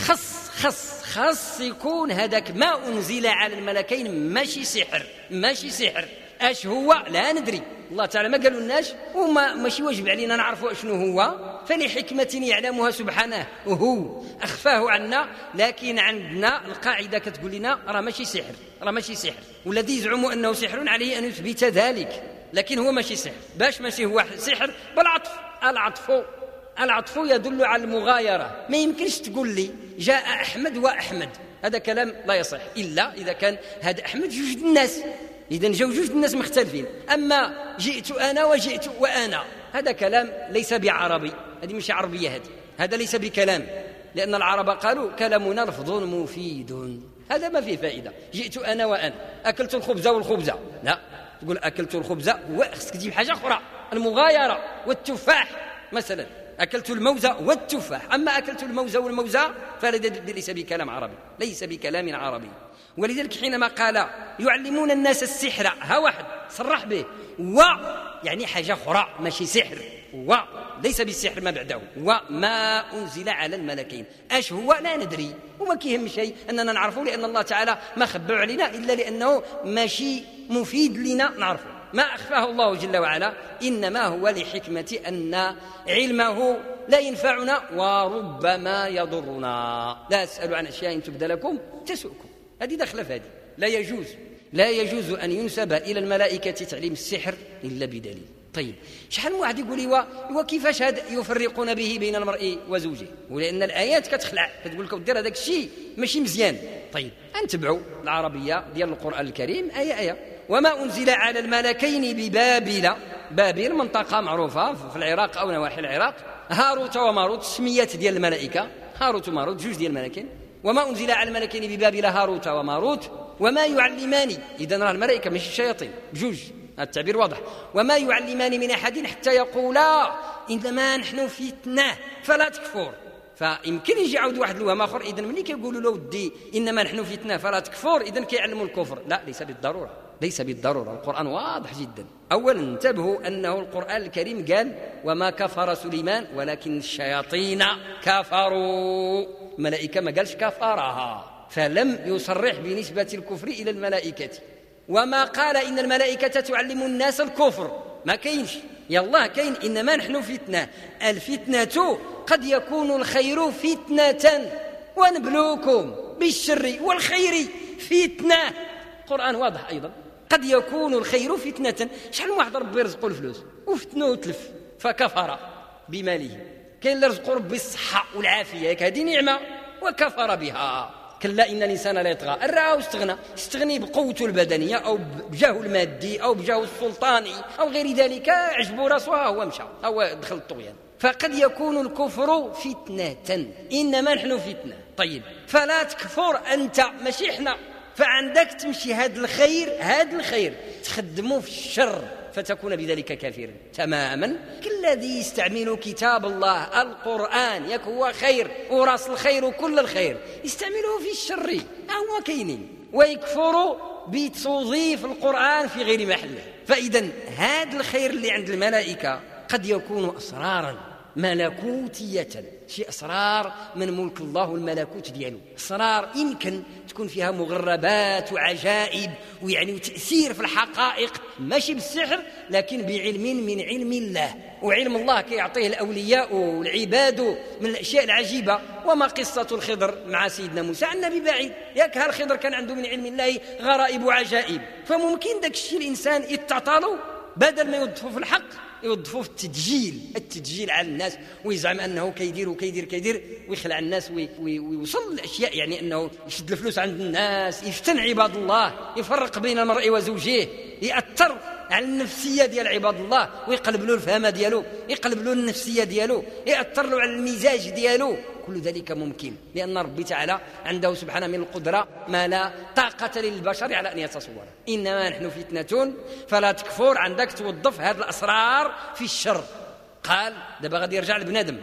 خص يكون هذاك ما أنزل على الملكين ماشي سحر، اش هو لا ندري، الله تعالى ما قالوا لناش وما ماشي واجب علينا نعرفوا اشنو هو، فلحكمة يعلمها سبحانه وهو أخفاه عنا، لكن عندنا القاعدة كتقول لنا راه ماشي سحر، والذي يزعم أنه سحر عليه أن يثبت ذلك، لكن هو ماشي سحر. باش ماشي هو سحر؟ بالعطف، العطف يدل على المغايرة، ما يمكنش تقول لي جاء أحمد وأحمد، هذا كلام لا يصح إلا إذا كان هذا أحمد جوج الناس، إذا جوج الناس مختلفين، أما جئت أنا وجئت وأنا هذا كلام ليس بعربي، هذه مش عربية، هذا ليس بكلام، لأن العرب قالوا كلامنا لفظ مفيد، هذا ما فيه فائدة. جئت أنا وأنا، أكلت الخبز والخبزة، لا تقول أكلت الخبزة، خصك تجيب حاجة أخرى، المغايرة، والتفاح مثلا، أكلت الموز والتفاح، أما أكلت الموز والموزة فليس بكلام عربي، ليس بكلام عربي. ولذلك حينما قال يعلمون الناس السحر، ها واحد صرح به، يعني حاجة أخرى ماشي سحر، ليس بالسحر ما بعده، وما أنزل على الملكين، اش هو لا ندري، وما كيهم شيء أننا نعرفه، لأن الله تعالى ما خبأ علينا إلا لأنه ماشي مفيد لنا نعرفه، ما أخفاه الله جل وعلا، إنما هو لحكمة أن علمه لا ينفعنا وربما يضرنا، لا تسألوا عن أشياء إن تبد لكم تسؤكم، هذه دخل في هذه، لا يجوز أن ينسب إلى الملائكة تعليم السحر إلا بدليل. طيب شحال من واحد يقول لي وكيفاش هذا يفرقون به بين المرء وزوجه؟ ولأن الآيات كتخلع، كتقول لك دير هذاك الشيء ماشي مزيان. طيب نتبعوا العربية ديال القرآن الكريم آية، وما أنزل على الملكين ببابل منطقة معروفة في العراق أو نواحي العراق، هاروت وماروت، سميات ديال الملائكة، هاروت وماروت جوج ديال الملكين، وما أنزل على الملكين ببابل هاروت وماروت وما يعلمان، إذن راه الملائكة مش الشياطين بجوج، التعبير واضح، وما يعلمان من أحد حتى يقولا إنما نحن فتنة فلا تكفر، فيمكن يجي يعود واحد الوهم آخر، إذن ملي كيقولوا له ودي إنما نحن فتنة فلا تكفر، إذن كيعلموا الكفر، لا ليس بالضرورة، القرآن واضح جدا. أولا انتبهوا أنه القرآن الكريم قال وما كفر سليمان ولكن الشياطين كفروا، الملائكة ما قالش كفرها، فلم يصرح بنسبة الكفر إلى الملائكة، وما قال إن الملائكة تعلم الناس الكفر، ما كاينش، يالله كاين إنما نحن فتنة، الفتنة قد يكون الخير فتنة ونبلوكم بالشر والخير فتنة، القرآن واضح أيضا، قد يكون الخير فتنة، شحال من واحد ربي يرزقه الفلوس وفتنه وتلف فكفر بماله، كاين اللي رزقه ربي الصحة والعافية، هذه نعمة وكفر بها. كلا إن الإنسان لا يطغى أن رآه استغنى، استغني بقوته البدنية أو بجاهه المادي أو بجاهه السلطاني أو غير ذلك، عجبه راسه هو مشى، هو دخل الطغيان. فقد يكون الكفر فتنة، إنما نحن فتنة. طيب فلا تكفر أنت، ماشي إحنا، فعندك تمشي هذا الخير تخدمه في الشر فتكون بذلك كافرا تماما. كالذي يستعمل كتاب الله القرآن يك هو خير وراس الخير وكل الخير يستعمله في الشر، هو كاينين، ويكفر بتوظيف القرآن في غير محله. فإذا هذا الخير اللي عند الملائكة قد يكون أسرارا ملكوتية، شيء أسرار من ملك الله والملكوت ديالو، أسرار يمكن تكون فيها مغربات وعجائب ويعني وتأثير في الحقائق، ماشي بالسحر لكن بعلم من علم الله، وعلم الله كيعطيه الأولياء والعباد من الأشياء العجيبة. وما قصة الخضر مع سيدنا موسى؟ النبي بعيد، ياك الخضر كان عنده من علم الله غرائب وعجائب، فممكن داك الشيء الإنسان يتعطلوا بدل ما يوظفوا في الحق يوظفوا في التدجيل على الناس، ويزعم أنه كيدير ويخلع الناس ويوصل لأشياء، يعني أنه يشد الفلوس عند الناس، يفتن عباد الله، يفرق بين المرء وزوجيه، يأثر على النفسية ديال عباد الله ويقلب له الفهم ديالو، يقلب له النفسية ديالو، يأثر له على المزاج ديالو. كل ذلك ممكن لأن ربي تعالى عنده سبحانه من القدرة ما لا طاقة للبشر على أن يتصور. إنما نحن فتنة فلا تكفر، عندك توظف هذه الأسرار في الشر. قال دابا غادي يرجع لبنادم،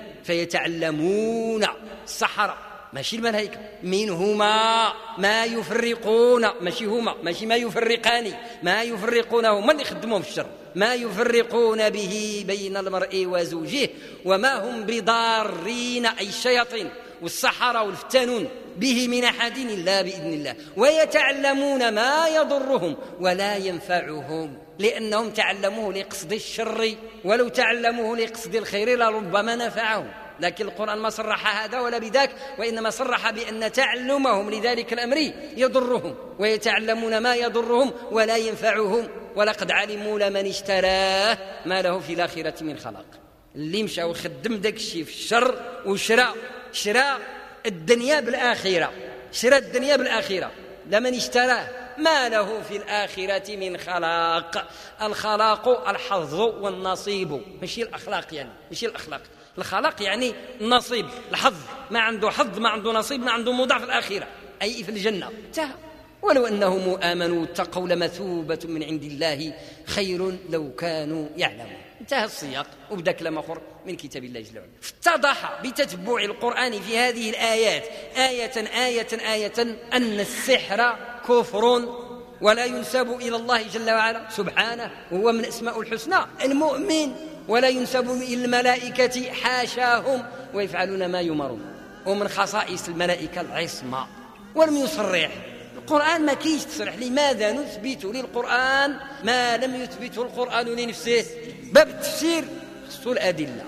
فيتعلمون السحرة ماشي الملائكة منهما ما يفرقون، ماشي ما يفرقان، ما يفرقون هما اللي يخدمون في الشر، ما يفرقون به بين المرء وزوجه، وما هم بضارين أي الشياطين والسحرة والفتانون به من أحد إلا بإذن الله، ويتعلمون ما يضرهم ولا ينفعهم، لأنهم تعلموه لقصد الشر، ولو تعلموه لقصد الخير لربما نفعهم. لكن القرآن ما صرح هذا ولا بذاك، وإنما صرح بأن تعلمهم لذلك الأمر يضرهم، ويتعلمون ما يضرهم ولا ينفعهم، ولقد علموا لمن اشتراه ما له في الآخرة من خلاق. اللي مشى وخدم داك الشيء في الشر وشرى الدنيا بالآخرة، لمن اشتراه ما له في الآخرة من خلاق. الخلاق الحظ والنصيب، ماشي الأخلاق، يعني ماشي الأخلاق، الخلاق يعني النصيب، الحظ، ما عنده حظ، ما عنده نصيب، ما عنده موضع في الآخرة، أي في الجنة. انتهى. ولو أنهم آمنوا واتقوا لمثوبة من عند الله خير لو كانوا يعلمون. انتهى السياق وبدأ كلام آخر من كتاب الله جل وعلا. اتضح بتتبع القرآن في هذه الآيات آية أن السحر كفر ولا ينسب إلى الله جل وعلا سبحانه، وهو من أسماء الحسنى المؤمن، ولا ينسب إلى الملائكة حاشاهم، ويفعلون ما يمرون. ومن خصائص الملائكة العصمة. ولم يصرح القرآن، ما كيش تصرح. لماذا نثبت للقرآن ما لم يثبته القرآن لنفسه؟ باب التفسير خصو الأدلة،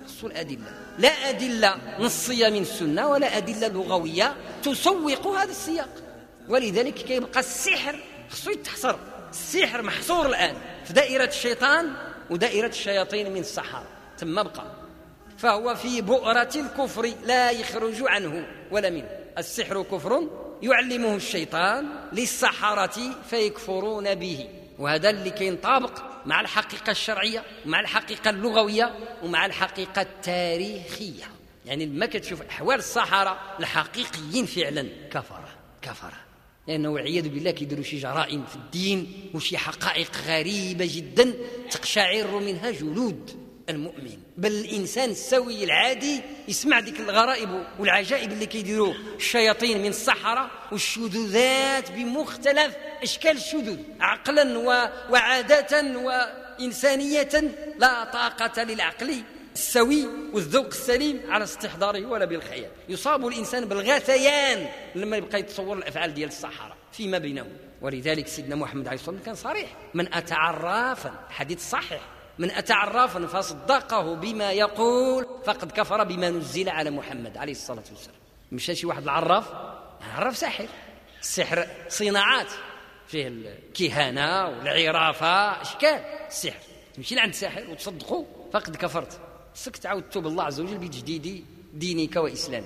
لا أدلة نصية من السنة ولا أدلة لغوية تسوق هذا السياق. ولذلك كيبقى السحر خصو يتحصر. السحر محصور الآن في دائرة الشيطان ودائرة الشياطين من السحرة، ثم بقى، فهو في بؤرة الكفر لا يخرج عنه ولا منه. السحر كفر يعلمه الشيطان للسحرة فيكفرون به، وهذا اللي كينطابق مع الحقيقة الشرعية ومع الحقيقة اللغوية ومع الحقيقة التاريخية. يعني لما كتشوف أحوال السحرة الحقيقيين فعلا كفرة، لأنه والعياذ بالله كيديروا شي جرائم في الدين وشي حقائق غريبة جدا تقشعر منها جلود المؤمن. بل الإنسان السوي العادي يسمع ديك الغرائب والعجائب اللي كيديروا الشياطين من السحرة والشذوذات بمختلف أشكال الشذوذ، عقلا وعادة وإنسانية، لا طاقة للعقل السوي والذوق السليم على استحضاره ولا بالخيال. يصاب الإنسان بالغثيان لما يبقى يتصور الأفعال ديال السحرة فيما بينهم. ولذلك سيدنا محمد عليه الصلاة والسلام كان صريح: من أتى عرافا، حديث صحيح، من أتى عرافا فصدقه بما يقول فقد كفر بما نزل على محمد عليه الصلاة والسلام. مشى شي واحد العراف ساحر. السحر صناعات، فيه الكهانة والعرافة، أشكال السحر. تمشي لعند ساحر وتصدقه فقد كفرت. سك تعاود توب الله عز وجل بتجديد دينك وإسلامك.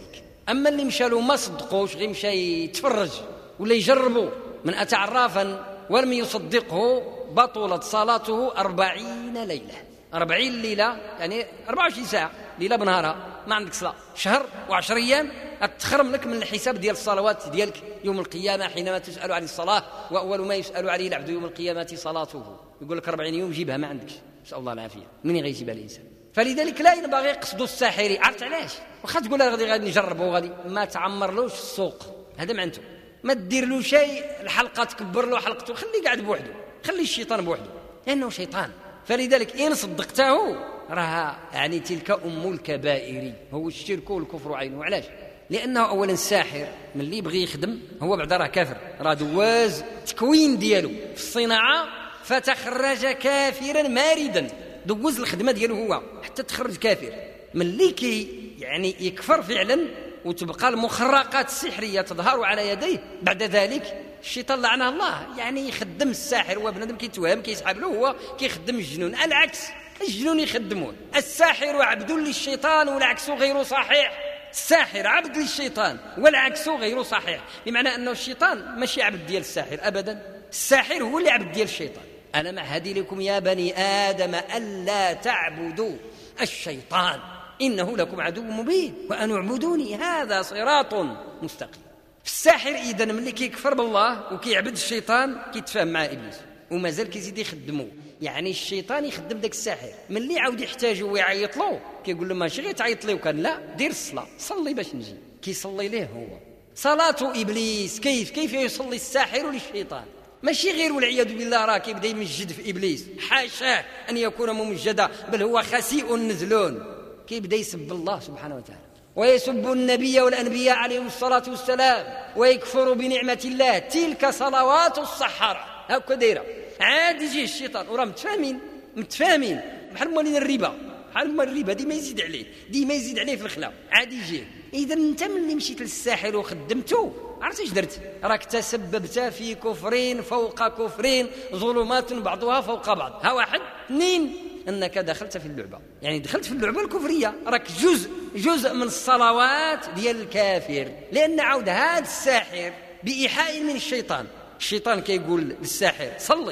أما اللي مشالو ما صدقوش غير مشى يتفرج ولا يجربوا، من أتى عرافا ولم يصدقه بطلت صلاته 40 ليلة. 40 ليلة يعني 24 ساعة، ليلة بنهارها ما عندك صلاة، شهر و10 أيام أتخرم لك من الحساب ديال الصلوات ديالك يوم القيامة، حينما تسأل عن الصلاة وأول ما يسأل عليه العبد يوم القيامة صلاته. يقول لك 40 يوم جيبها ما عندكش، نسأل الله العافية. من غيجيبها الإنسان؟ فلذلك لا ينبغي قصد الساحر. عرفت علاش؟ واخا تقول غادي نجربوا غادي ما تعمرلوش السوق، هذا معنته. ما دير له شيء، الحلقة تكبر له حلقته، خليه قاعد بوحده، خلي الشيطان بوحده لأنه شيطان. فلذلك إن صدقته راها يعني تلك أم الكبائر، هو الشرك والكفر عينه. علاش؟ لأنه أولا الساحر من اللي يبغي يخدم هو بعد راه كافر، راه دواز تكوين ديالو في الصناعة فتخرج كافرا ماردا، دوز الخدمة ديالو هو حتى تخرج كافر. من اللي كي يعني يكفر فعلا وتبقى المخرقات السحرية تظهر على يديه، بعد ذلك الشيطان لعنه الله يعني يخدم الساحر. هو بنادم كيتوهم كيسحب له، هو كيخدم الجنون. العكس، الجنون يخدمون. الساحر عبد للشيطان والعكس غير صحيح. الساحر عبد للشيطان والعكس غير صحيح، بمعنى أنه الشيطان ماشي عبد ديال الساحر أبدا، الساحر هو اللي عبد ديال الشيطان. أنا معهد لكم يا بني آدم ألا تعبدوا الشيطان إنه لكم عدو مبين وأن اعبدوني هذا صراط مستقيم. الساحر إذن ملي كيكفر بالله وكيعبد الشيطان كيتفاهم مع إبليس ومازال كيزيد يخدمه. يعني الشيطان يخدم داك الساحر، من اللي عاود يحتاجه ويعيط له كيقول له ماشي غير تعيط لي، وكان لا دير الصلاة صلي باش نجي، كيصلي ليه هو. صلاة إبليس كيف يصلي الساحر للشيطان؟ ماشي غير والعياذ بالله راه كيبدا يمجد في إبليس، حاشاه أن يكون ممجدا، بل هو خسيء نزلون، كيبدا يسب الله سبحانه وتعالى ويسب النبي والأنبياء عليهم الصلاة والسلام ويكفر بنعمة الله. تلك صلوات السحرة هكا دايره. عاد يجي الشيطان وراه متفاهمين بحال مولين الربا، بحال مول الربا ديما يزيد عليه في الخلا، عاد يجيه. اذا انت ملي مشيت للساحر وخدمته عرفتي اش درت؟ راك تسببت في كفرين فوق كفرين، ظلمات بعضها فوق بعض. ها واحد، اثنين، انك دخلت في اللعبه، يعني دخلت في اللعبه الكفريه، راك جزء من الصلوات ديال الكافر. لان عاود هذا الساحر بإيحاء من الشيطان كيقول للساحر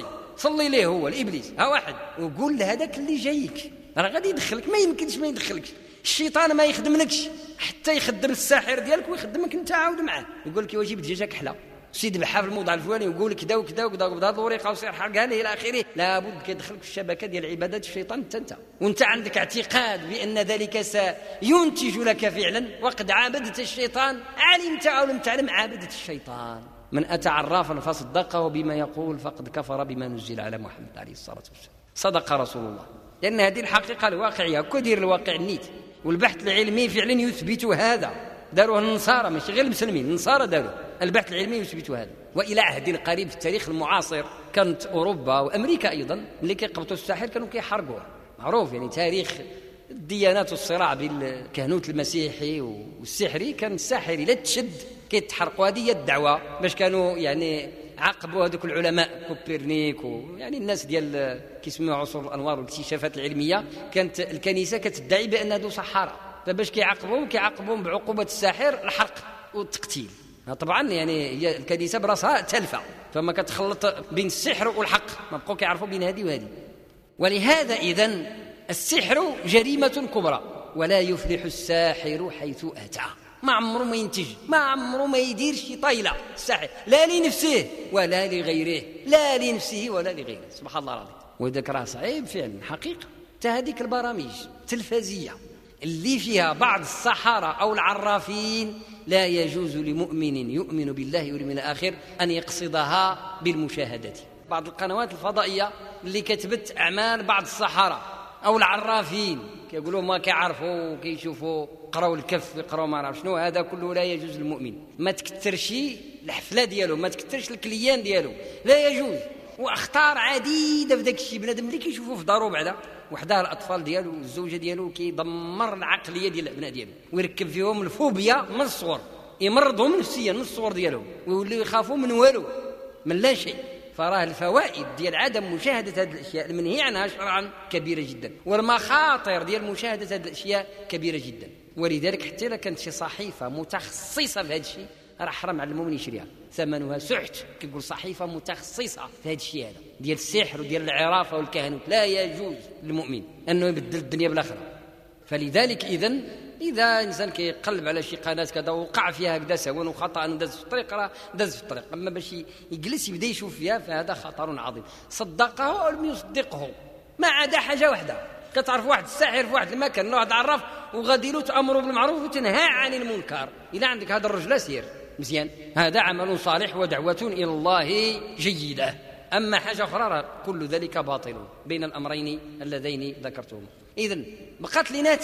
صلي ليه هو الإبليس، ها واحد، وقول لهذاك اللي جايك راه غادي يدخلك. ما يمكنش ما يدخلكش الشيطان، ما يخدملكش حتى يخدم الساحر ديالك ويخدمك انت عاود معاه. يقول لك واجب دجاجه كحله، سيد بحال في الموضع الفلاني، ويقول لك كذا وكذا وكذا بهذه الورقه وسير حرقها ليه الى اخره. لابد كيدخلك في الشبكه ديال عبادات الشيطان انت وانت عندك اعتقاد بان ذلك سينتج لك فعلا، وقد عابدت الشيطان، علمت او لم تعلم عابدت الشيطان. من أتى عرافا فصدقه بما يقول فقد كفر بما نزل على محمد عليه الصلاة والسلام. صدق رسول الله، لأن هذه الحقيقة الواقعية كدير الواقع النيت، والبحث العلمي فعلا يثبت هذا. داروه النصارى ماشي غير المسلمين، النصارى داروا البحث العلمي يثبت هذا. وإلى عهد قريب في التاريخ المعاصر كانت أوروبا وأمريكا أيضا اللي كيقبطوا الساحر كانوا كيحرقوه، معروف يعني تاريخ الديانات والصراع بين الكهنوت المسيحي والسحري، كان الساحر لا تشد كيتحرقوا. هذه هي الدعوه باش كانوا يعني عاقبوا هذوك العلماء كوبرنيك ويعني الناس ديال كيسموها عصور الانوار والاكتشافات العلميه. كانت الكنيسه كتدعي بان هذو سحاره، فباش كيعاقبوهم بعقوبه الساحر الحرق والتقتيل. طبعا يعني هي الكنيسه براسها تلفه، فما كتخلط بين السحر والحق، ما بقوا كيعرفوا بين هذه وهذه. ولهذا اذن السحر جريمه كبرى، ولا يفلح الساحر حيث اتى. ما عمره ما ينتج، ما عمره ما يدير شي طايله الساحر، لا لنفسه ولا لغيره، لا لنفسه ولا لغيره. سبحان الله العظيم. وذاك راه صعيب فعلا حقيقه. هذيك البرامج التلفزيه اللي فيها بعض السحرة أو العرافين لا يجوز لمؤمن يؤمن بالله واليوم الآخر أن يقصدها بالمشاهدة. بعض القنوات الفضائية اللي كتبت أعمال بعض السحرة أو العرافين كيقولوا ما كيعرفوا كيشوفوا قراوا الكف يقراوا ما عرف شنو، هذا كله لا يجوز للمؤمن. ما تكثرش الحفلة ديالو، ما تكثرش الكليان ديالو، لا يجوز. واخطار عديدة في داك الشيء. بنادم اللي كيشوفوا في دارو بعدا وحده الأطفال ديالو والزوجة ديالو كيدمر العقلية ديال الأبناء ديالو ويركب فيهم الفوبيا من الصغر، يمرضهم نفسيا من الصغر ديالو ويوليو يخافوا من والو، من لا شيء. فراه الفوائد ديال عدم مشاهدة هذه الأشياء المنهي عنها شرعا كبيرة جدا، والمخاطر ديال مشاهدة هذه الأشياء كبيرة جدا. ولذلك حتى إذا كانت شي صحيفة متخصصة في هذا الشيء راه حرام على المؤمن يشريها، ثمنها سحت. كيقول صحيفة متخصصة في هذا الشيء هذا ديال السحر وديال العرافة والكهنوت، لا يجوز للمؤمن أنه يبدل الدنيا بالآخرة. فلذلك إذا إنسان كيقلب على شي قناة كذا وقع فيها هكذا سواء وخطأ وداز في الطريق، راه داز في الطريق. أما باش يجلس يبدا يشوف فيها فهذا خطر عظيم. صدقه أو لم يصدقه، ما عدا حاجة واحدة. كتعرف واحد الساحر في واحد المكان، واحد عراف، وغادي له تأمر بالمعروف وتنهى عن المنكر. إلا عندك هذا الرجل سير مزيان، هذا عمل صالح ودعوة إلى الله جيدة. أما حاجة أخرى كل ذلك باطل بين الأمرين اللذين ذكرتهم. إذن بقات لنا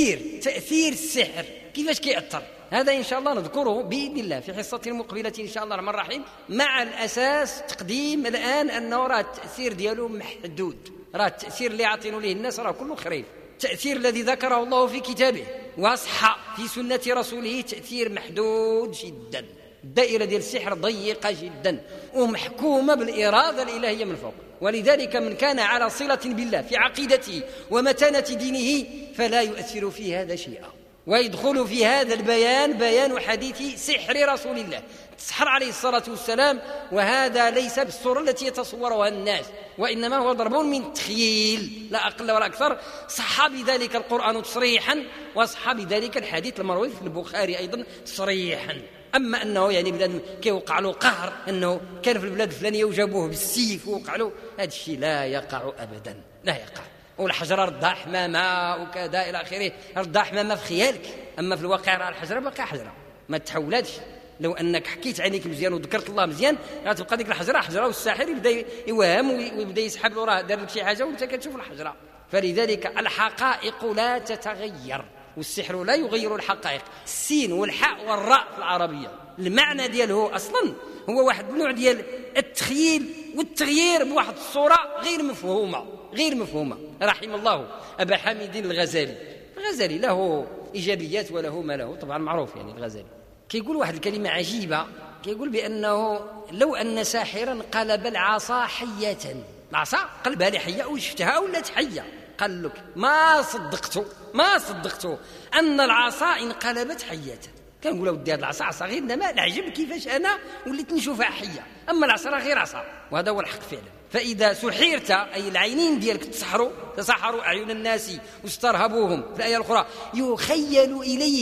تأثير السحر كيفاش كيأثر، هذا إن شاء الله نذكره بإذن الله في حصة مقبلة إن شاء الله الرحمن الرحيم، مع الأساس تقديم الآن أنه راه التأثير دياله محدود. راه التأثير اللي يعطينه ليه الناس راه كله خريف. التأثير الذي ذكره الله في كتابه وصح في سنة رسوله تأثير محدود جدا. الدائرة ديال السحر ضيقة جدا ومحكومة بالإرادة الإلهية من فوق. ولذلك من كان على صلة بالله في عقيدته ومتانة دينه فلا يؤثر في هذا شيئا، ويدخل في هذا البيان بيان حديث سحر رسول الله السحر عليه الصلاة والسلام. وهذا ليس بالصورة التي يتصورها الناس، وإنما هو ضرب من تخيل لا أقل ولا أكثر. صح بذلك القرآن تصريحا، وصح بذلك الحديث المروي في البخاري أيضا تصريحا. أما أنه يعني بلاد كيوقع له قهر أنه كان في البلاد الفلانية وجابوه بالسيف ووقع له، هذا الشيء لا يقع أبدا، لا يقع. والحجرة ردها حمامة وكذا إلى آخره، ردها حمامة في خيالك، أما في الواقع راه الحجرة بقى حجرة ما تحولاتش. لو أنك حكيت عليك مزيان وذكرت الله مزيان غتبقى ديك الحجرة حجرة، والساحر يبدا يوهم ويبدا يسحب له راه دار لك شي حاجة وأنت كتشوف الحجرة. فلذلك الحقائق لا تتغير، والسحر لا يغير الحقائق. السين والحاء والراء في العربية المعنى دياله أصلا هو واحد النوع ديال التخيل والتغيير بواحد الصورة غير مفهومة. رحم الله أبا حامد الغزالي له إيجابيات وله ما له، طبعا معروف يعني الغزالي كيقول واحد الكلمة عجيبة، كيقول بأنه لو أن ساحرا قلب العصا حية، العصا قلبها لحية وشفتها ولات حية، قال لك ما صدقته أن العصا انقلبت حية. كنقول ودي هذه العصا عصا غير، انما العجب كيفاش انا وليت نشوفها حيه، اما العصا غير عصا، وهذا هو الحق فعلا. فاذا سحرت اي العينين ديالك تسحروا اعين الناس واسترهبوهم في الايه الاخرى يخيل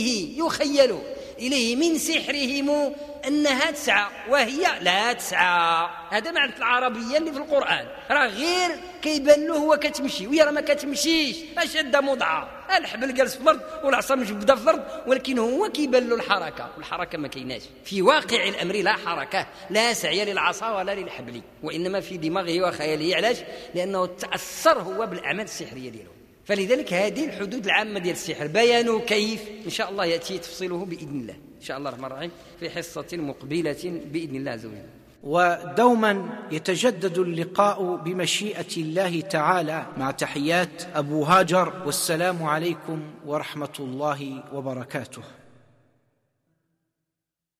اليه من سحرهم انها تسعى وهي لا تسعى. هذا معنى العربيه اللي في القران، راه غير كيبان له هو كتمشي وهي راه ما كتمشيش، شاده مضعه، الحبل جالس في الارض والعصا مجبده في الارض، ولكن هو كيبان له الحركه، والحركه ما كايناش في واقع الامر. لا حركه، لا سعي للعصا ولا للحبل، وانما في دماغه وخياله. علاش؟ لانه تاثر هو بالاعمال السحريه ديالو. فلذلك هذه الحدود العامه ديال السحر، بيان كيف ان شاء الله ياتي تفصيله باذن الله ان شاء الله الرحمن الرحيم في حصه مقبله باذن الله عز وجل. ودوما يتجدد اللقاء بمشيئة الله تعالى، مع تحيات أبو هاجر، والسلام عليكم ورحمة الله وبركاته.